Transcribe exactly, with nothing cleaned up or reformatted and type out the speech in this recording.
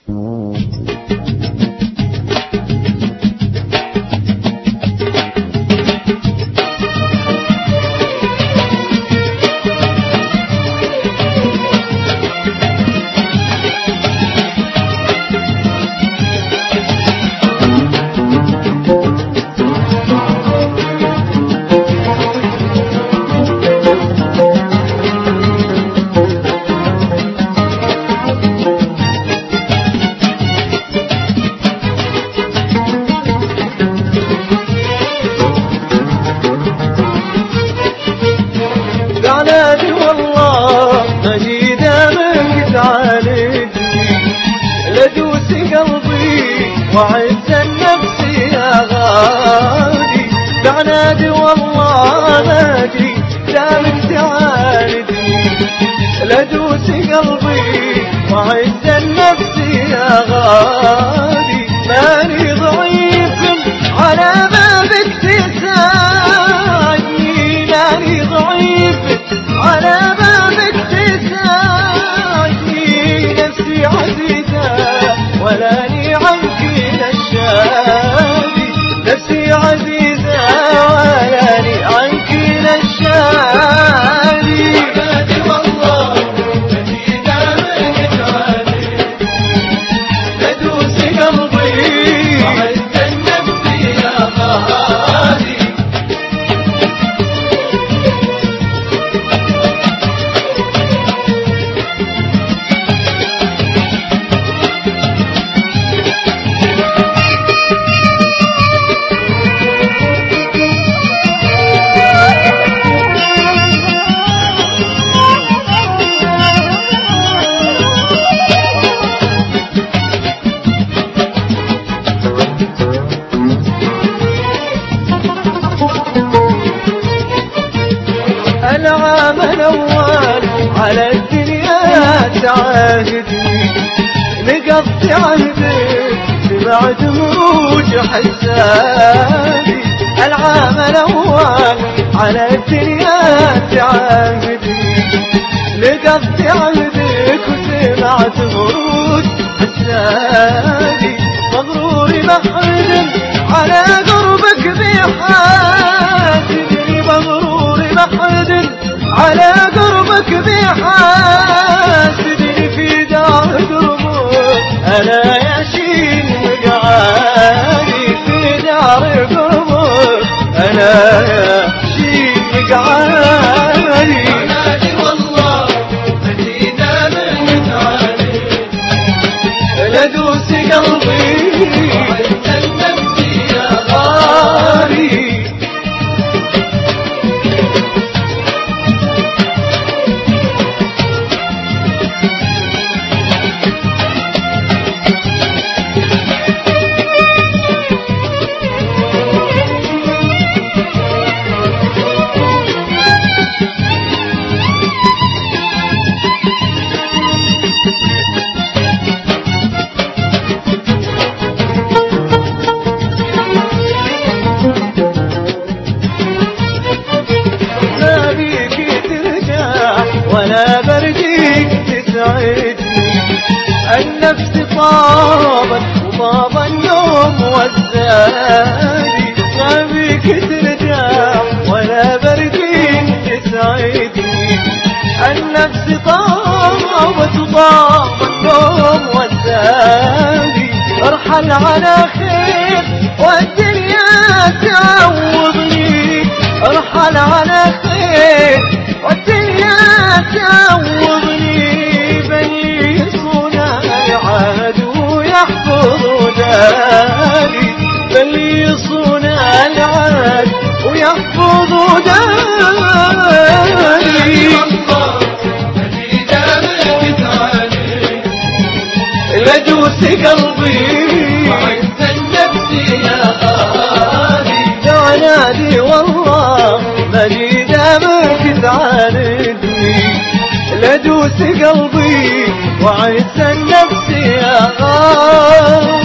عنادي والله مجيدة منك تعالجني لدوس قلبي وعز النفس يا غالي. عنادي والله مجيدة منك تعالجني لدوس قلبي وعز النفس يا غالي. ماني ضعيف على بابك تساعدني، ماني ضعيف على بابك تساعدني. نفسي عزيزة ولاني عنك نشادي، نفسي عزيزة ولاني عنك نشادي. عنادي والله مجيدة منك تعالجني لدوس قلبي وعز النفس يا غالي. العام الأول على الدنيا تعاهدني نقضي عهدك بعد مروج حسابي. العام الأول على الدنيا تعاهدني نقضي عهدك وسمعت مروج حسابي. مغروري محزن على قربك بحاسبني، مغروري محزن على قربك بحاسبني. في دار قربك أنا ياشين مقعاني، في دار قربك أنا ياشين مقعاني. عنادي والله مجيدة منك تعالجني لدوس قلبي وعز النفس يا غالي. ولا برجيك تسعدني، النفس طابت وطاب النوم والزادي. ما بيك ترجع ولا برجيك تسعدني، النفس طابت وطاب النوم والزادي. ارحل على خير والدنيا تعوضني، ارحل على خير والدنيا تعوضني. بني صنع العهد ويحفظ داري، بني صنع العهد ويحفظ داري. مجيدة منك تعالجني لدوس قلبي وعز النفس يا غالي. عنادي والله مجيدة منك تعالجني لدوس قلبي وعز النفس يا غالي.